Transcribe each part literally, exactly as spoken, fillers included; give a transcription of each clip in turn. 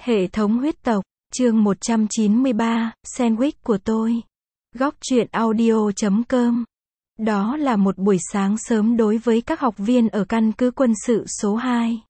Hệ thống huyết tộc, chương một trăm chín mươi ba, Sandwich của tôi. Góc truyện audio chấm com. Đó là một buổi sáng sớm đối với các học viên ở căn cứ quân sự số hai.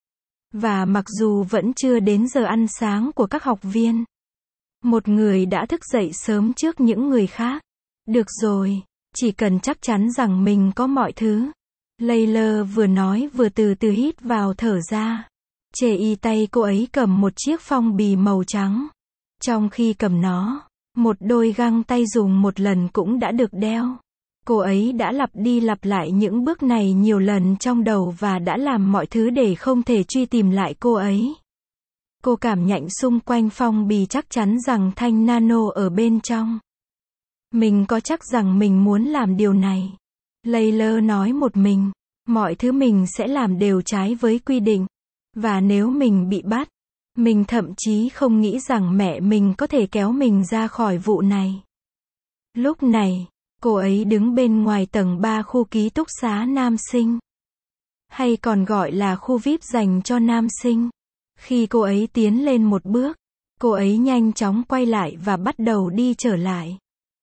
Và mặc dù vẫn chưa đến giờ ăn sáng của các học viên, một người đã thức dậy sớm trước những người khác. Được rồi, chỉ cần chắc chắn rằng mình có mọi thứ. Layla vừa nói vừa từ từ hít vào thở ra. Chê y tay cô ấy cầm một chiếc phong bì màu trắng. Trong khi cầm nó, một đôi găng tay dùng một lần cũng đã được đeo. Cô ấy đã lặp đi lặp lại những bước này nhiều lần trong đầu và đã làm mọi thứ để không thể truy tìm lại cô ấy. Cô cảm nhận xung quanh phong bì chắc chắn rằng thanh nano ở bên trong. Mình có chắc rằng mình muốn làm điều này. Layla nói một mình, mọi thứ mình sẽ làm đều trái với quy định. Và nếu mình bị bắt, mình thậm chí không nghĩ rằng mẹ mình có thể kéo mình ra khỏi vụ này. Lúc này, cô ấy đứng bên ngoài tầng ba khu ký túc xá nam sinh. Hay còn gọi là khu vi ai pi dành cho nam sinh. Khi cô ấy tiến lên một bước, cô ấy nhanh chóng quay lại và bắt đầu đi trở lại.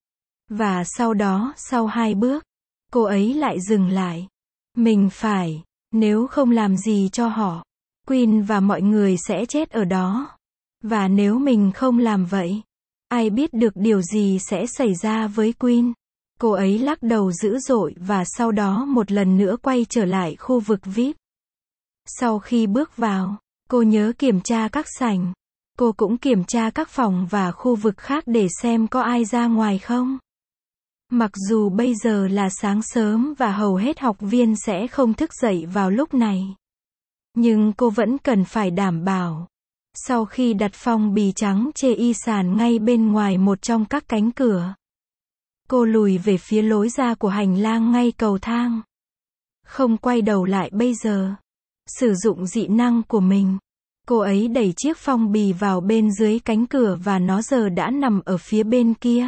Và sau đó, sau hai bước, cô ấy lại dừng lại. Mình phải, nếu không làm gì cho họ, Queen và mọi người sẽ chết ở đó. Và nếu mình không làm vậy, ai biết được điều gì sẽ xảy ra với Queen. Cô ấy lắc đầu dữ dội và sau đó một lần nữa quay trở lại khu vực vi ai pi. Sau khi bước vào, cô nhớ kiểm tra các sảnh. Cô cũng kiểm tra các phòng và khu vực khác để xem có ai ra ngoài không. Mặc dù bây giờ là sáng sớm và hầu hết học viên sẽ không thức dậy vào lúc này. Nhưng cô vẫn cần phải đảm bảo. Sau khi đặt phong bì trắng chê y sàn ngay bên ngoài một trong các cánh cửa, cô lùi về phía lối ra của hành lang ngay cầu thang. Không quay đầu lại bây giờ. Sử dụng dị năng của mình, cô ấy đẩy chiếc phong bì vào bên dưới cánh cửa và nó giờ đã nằm ở phía bên kia.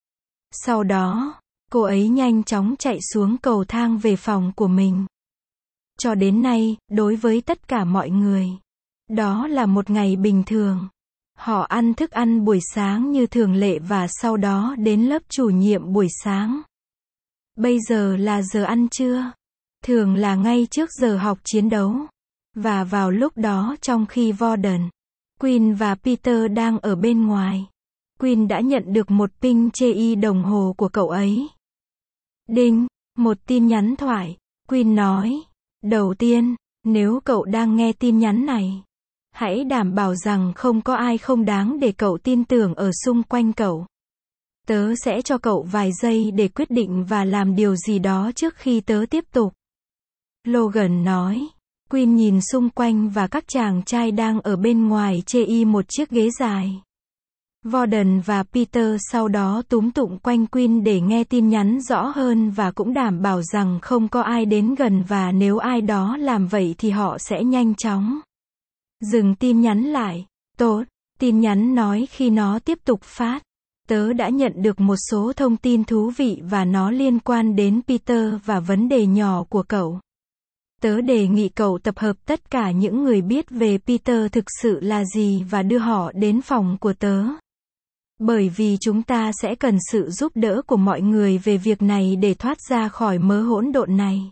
Sau đó, cô ấy nhanh chóng chạy xuống cầu thang về phòng của mình. Cho đến nay, đối với tất cả mọi người, đó là một ngày bình thường. Họ ăn thức ăn buổi sáng như thường lệ và sau đó đến lớp chủ nhiệm buổi sáng. Bây giờ là giờ ăn trưa. Thường là ngay trước giờ học chiến đấu. Và vào lúc đó trong khi Warden, Queen và Peter đang ở bên ngoài, Queen đã nhận được một ping chê y đồng hồ của cậu ấy. Đinh, một tin nhắn thoại. Queen nói. Đầu tiên, nếu cậu đang nghe tin nhắn này, hãy đảm bảo rằng không có ai không đáng để cậu tin tưởng ở xung quanh cậu. Tớ sẽ cho cậu vài giây để quyết định và làm điều gì đó trước khi tớ tiếp tục. Logan nói. Queen nhìn xung quanh và các chàng trai đang ở bên ngoài chê y một chiếc ghế dài. Warden và Peter sau đó túm tụm quanh Queen để nghe tin nhắn rõ hơn và cũng đảm bảo rằng không có ai đến gần và nếu ai đó làm vậy thì họ sẽ nhanh chóng dừng tin nhắn lại. Tốt, tin nhắn nói khi nó tiếp tục phát. Tớ đã nhận được một số thông tin thú vị và nó liên quan đến Peter và vấn đề nhỏ của cậu. Tớ đề nghị cậu tập hợp tất cả những người biết về Peter thực sự là gì và đưa họ đến phòng của tớ. Bởi vì chúng ta sẽ cần sự giúp đỡ của mọi người về việc này để thoát ra khỏi mớ hỗn độn này.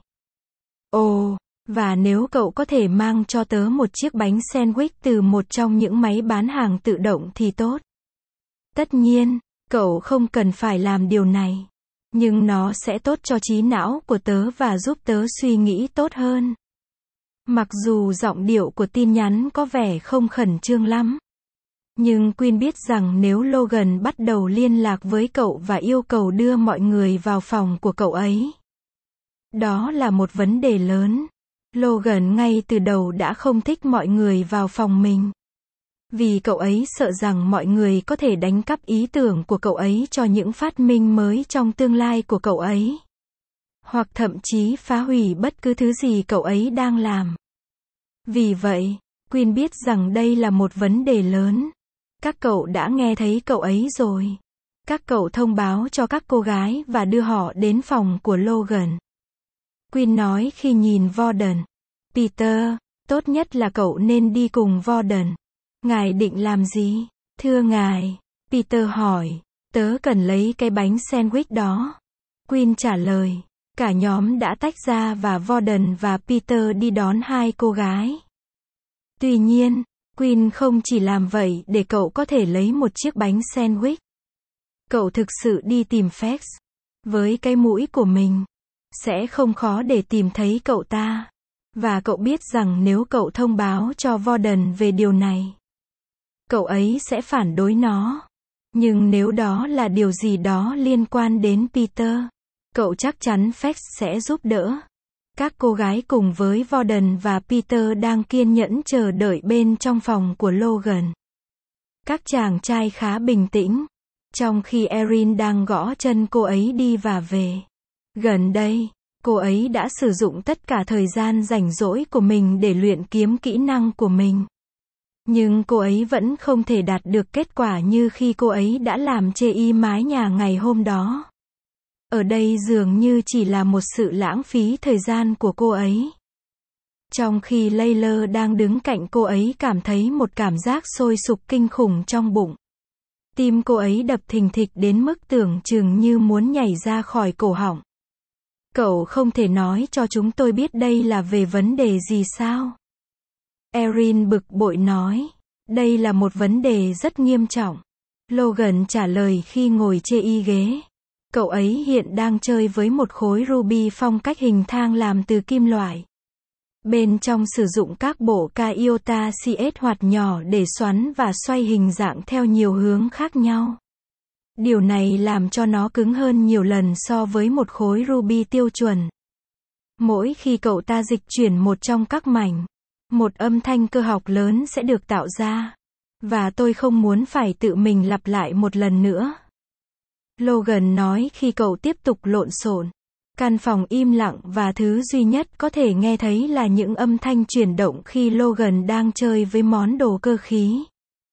Ồ, và nếu cậu có thể mang cho tớ một chiếc bánh sandwich từ một trong những máy bán hàng tự động thì tốt. Tất nhiên, cậu không cần phải làm điều này. Nhưng nó sẽ tốt cho trí não của tớ và giúp tớ suy nghĩ tốt hơn. Mặc dù giọng điệu của tin nhắn có vẻ không khẩn trương lắm. Nhưng Queen biết rằng nếu Logan bắt đầu liên lạc với cậu và yêu cầu đưa mọi người vào phòng của cậu ấy, đó là một vấn đề lớn. Logan ngay từ đầu đã không thích mọi người vào phòng mình. Vì cậu ấy sợ rằng mọi người có thể đánh cắp ý tưởng của cậu ấy cho những phát minh mới trong tương lai của cậu ấy. Hoặc thậm chí phá hủy bất cứ thứ gì cậu ấy đang làm. Vì vậy, Queen biết rằng đây là một vấn đề lớn. Các cậu đã nghe thấy cậu ấy rồi. Các cậu thông báo cho các cô gái và đưa họ đến phòng của Logan. Queen nói khi nhìn Warden. Peter, tốt nhất là cậu nên đi cùng Warden. Ngài định làm gì? Thưa ngài, Peter hỏi, tớ cần lấy cái bánh sandwich đó. Queen trả lời. Cả nhóm đã tách ra và Warden và Peter đi đón hai cô gái. Tuy nhiên, Queen không chỉ làm vậy để cậu có thể lấy một chiếc bánh sandwich. Cậu thực sự đi tìm Fax. Với cái mũi của mình, sẽ không khó để tìm thấy cậu ta. Và cậu biết rằng nếu cậu thông báo cho Warden về điều này, cậu ấy sẽ phản đối nó. Nhưng nếu đó là điều gì đó liên quan đến Peter, cậu chắc chắn Fax sẽ giúp đỡ. Các cô gái cùng với Warden và Peter đang kiên nhẫn chờ đợi bên trong phòng của Logan. Các chàng trai khá bình tĩnh, trong khi Erin đang gõ chân cô ấy đi và về. Gần đây, cô ấy đã sử dụng tất cả thời gian rảnh rỗi của mình để luyện kiếm kỹ năng của mình. Nhưng cô ấy vẫn không thể đạt được kết quả như khi cô ấy đã làm chê y mái nhà ngày hôm đó. Ở đây dường như chỉ là một sự lãng phí thời gian của cô ấy. Trong khi Layla đang đứng cạnh cô ấy cảm thấy một cảm giác sôi sục kinh khủng trong bụng. Tim cô ấy đập thình thịch đến mức tưởng chừng như muốn nhảy ra khỏi cổ họng. Cậu không thể nói cho chúng tôi biết đây là về vấn đề gì sao? Erin bực bội nói. Đây là một vấn đề rất nghiêm trọng. Logan trả lời khi ngồi chê y ghế. Cậu ấy hiện đang chơi với một khối ruby phong cách hình thang làm từ kim loại. Bên trong sử dụng các bộ Iota xê ét hoạt nhỏ để xoắn và xoay hình dạng theo nhiều hướng khác nhau. Điều này làm cho nó cứng hơn nhiều lần so với một khối ruby tiêu chuẩn. Mỗi khi cậu ta dịch chuyển một trong các mảnh, một âm thanh cơ học lớn sẽ được tạo ra. Và tôi không muốn phải tự mình lặp lại một lần nữa. Logan nói khi cậu tiếp tục lộn xộn. Căn phòng im lặng và thứ duy nhất có thể nghe thấy là những âm thanh chuyển động khi Logan đang chơi với món đồ cơ khí.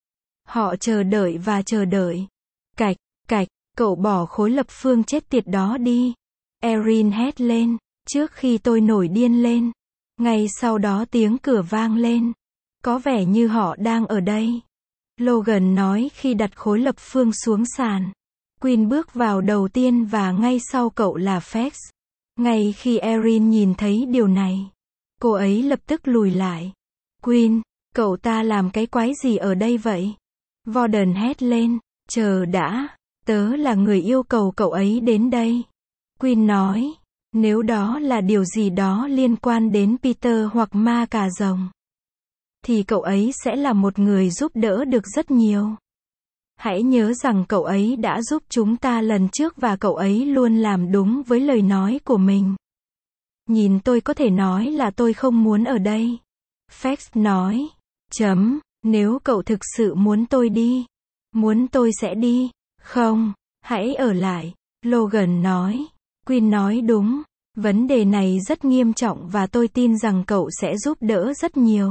Họ chờ đợi và chờ đợi. Cạch, cạch, cậu bỏ khối lập phương chết tiệt đó đi. Erin hét lên, trước khi tôi nổi điên lên. Ngay sau đó tiếng cửa vang lên. Có vẻ như họ đang ở đây. Logan nói khi đặt khối lập phương xuống sàn. Queen bước vào đầu tiên và ngay sau cậu là Fax. Ngay khi Erin nhìn thấy điều này, cô ấy lập tức lùi lại. Queen, cậu ta làm cái quái gì ở đây vậy? Warden hét lên, chờ đã, tớ là người yêu cầu cậu ấy đến đây. Queen nói, nếu đó là điều gì đó liên quan đến Peter hoặc ma cà rồng, thì cậu ấy sẽ là một người giúp đỡ được rất nhiều. Hãy nhớ rằng cậu ấy đã giúp chúng ta lần trước và cậu ấy luôn làm đúng với lời nói của mình. Nhìn tôi có thể nói là tôi không muốn ở đây. Fax nói. Chấm. Nếu cậu thực sự muốn tôi đi. Muốn tôi sẽ đi. Không. Hãy ở lại. Logan nói. Queen nói đúng. Vấn đề này rất nghiêm trọng và tôi tin rằng cậu sẽ giúp đỡ rất nhiều.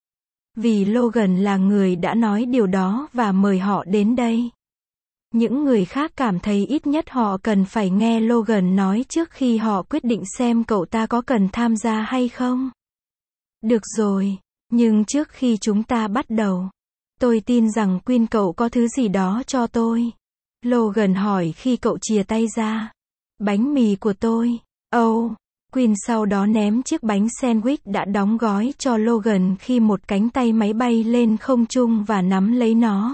Vì Logan là người đã nói điều đó và mời họ đến đây. Những người khác cảm thấy ít nhất họ cần phải nghe Logan nói trước khi họ quyết định xem cậu ta có cần tham gia hay không. Được rồi, nhưng trước khi chúng ta bắt đầu, tôi tin rằng Queen cậu có thứ gì đó cho tôi. Logan hỏi khi cậu chìa tay ra. Bánh mì của tôi. Oh. Queen sau đó ném chiếc bánh sandwich đã đóng gói cho Logan khi một cánh tay máy bay lên không trung và nắm lấy nó.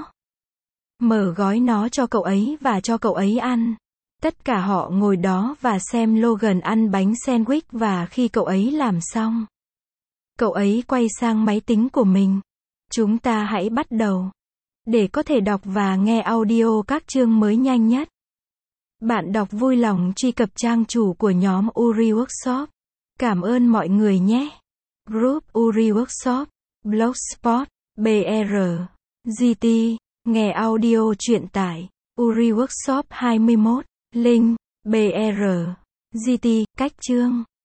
Mở gói nó cho cậu ấy và cho cậu ấy ăn. Tất cả họ ngồi đó và xem Logan ăn bánh sandwich và khi cậu ấy làm xong, cậu ấy quay sang máy tính của mình. Chúng ta hãy bắt đầu. Để có thể đọc và nghe audio các chương mới nhanh nhất, bạn đọc vui lòng truy cập trang chủ của nhóm Uri Workshop. Cảm ơn mọi người nhé. Group Uri Workshop, Blogspot, bê rờ, giê tê, nghe audio truyện tải, Uri Workshop hai mươi mốt, link, bê rờ, giê tê, cách chương.